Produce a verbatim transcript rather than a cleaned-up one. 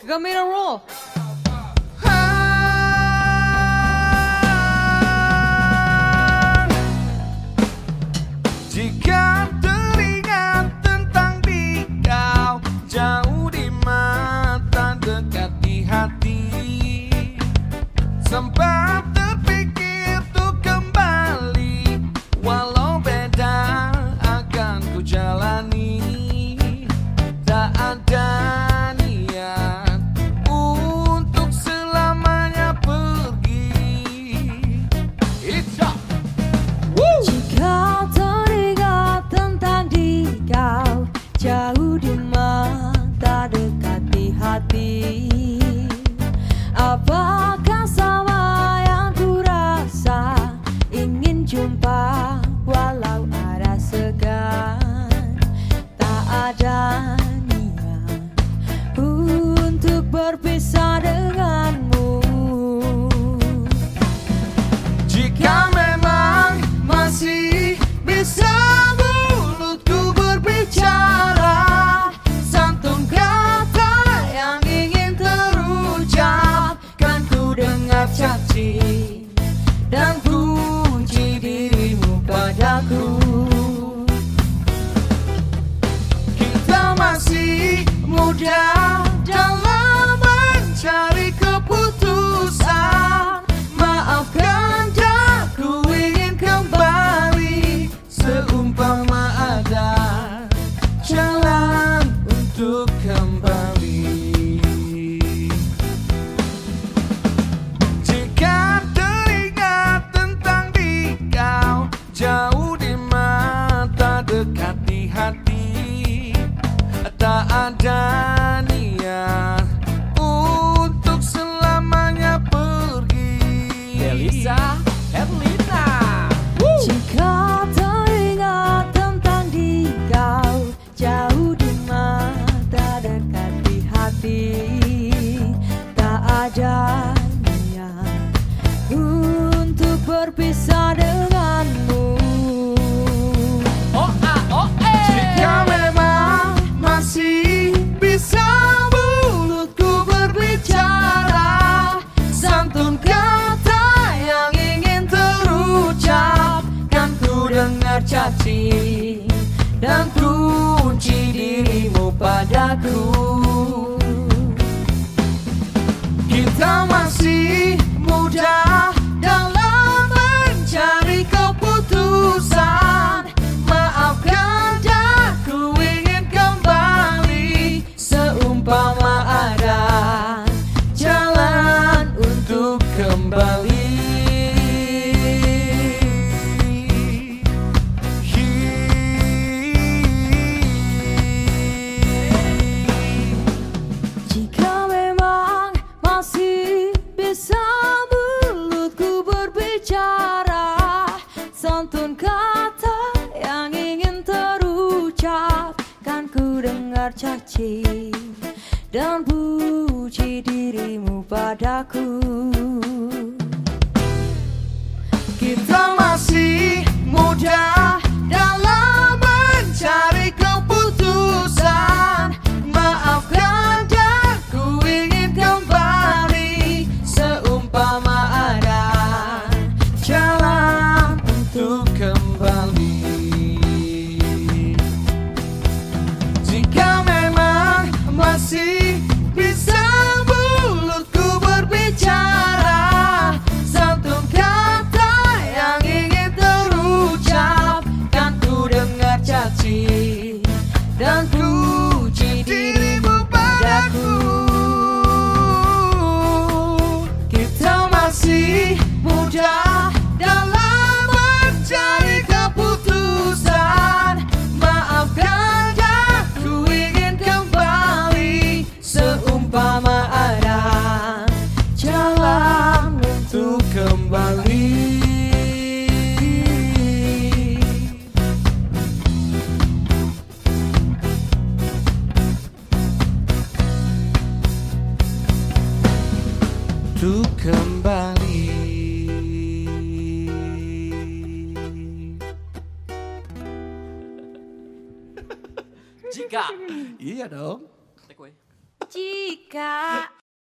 Gamera roll. Jika teringat tentang dikau, jauh di mata, dekat di hati, sempat terpikir untuk kembali, walau beda akan ku jalani. Tak ada niat untuk selamanya pergi. It's up. Woo! Jika teringat tentang dikau, jauh di mata, dekat di hati, apakah sama yang ku rasa? Ingin jumpa walau ada segan. Tak ada niat untuk berpisah denganmu. Jika memang masih bisa mulutku berbicara, santun kata yang ingin terucap, kan ku dengar caci dan puji dirimu padaku. Kita masih muda dalam mencari keputusan. Maafkan aku ingin kembali, seumpama ada jalan untuk kembali. Jika teringat tentang dikau, jauh di mata, dekat di hati, tak ada niat untuk selamanya pergi. Delisa Herlina. Jika teringat tentang dikau, jauh di mata, dekat di hati, tak ada niat untuk berpisah denganmu. Oh ah oh eh. Jika memang masih bisa mulutku berbicara, santun kata yang ingin terucap, kan ku dengar caci dan puji dirimu padaku. Kita masih muda dalam mencari keputusan. Maafkan aku ingin kembali, seumpama ada jalan untuk kembali. Jika memang masih bisa mulutku berbicara, santun kata yang ingin terucap, kan ku dengar caci dan puji dirimu padaku. Kita masih muda dalam mencari keputusan. Maafkan aku ingin kembali, seumpama ada jalan untuk kembali. Jika memang masih bisa mulutku berbicara, santun kata yang ingin terucap, kan ku dengar caci dan puji dirimu padaku. Kita masih muda dalam mencari keputusan. Maafkan aku ingin kembali, seumpama ada jalan untuk kembali. Untuk kembali. Jika Iya dong. take away. Jika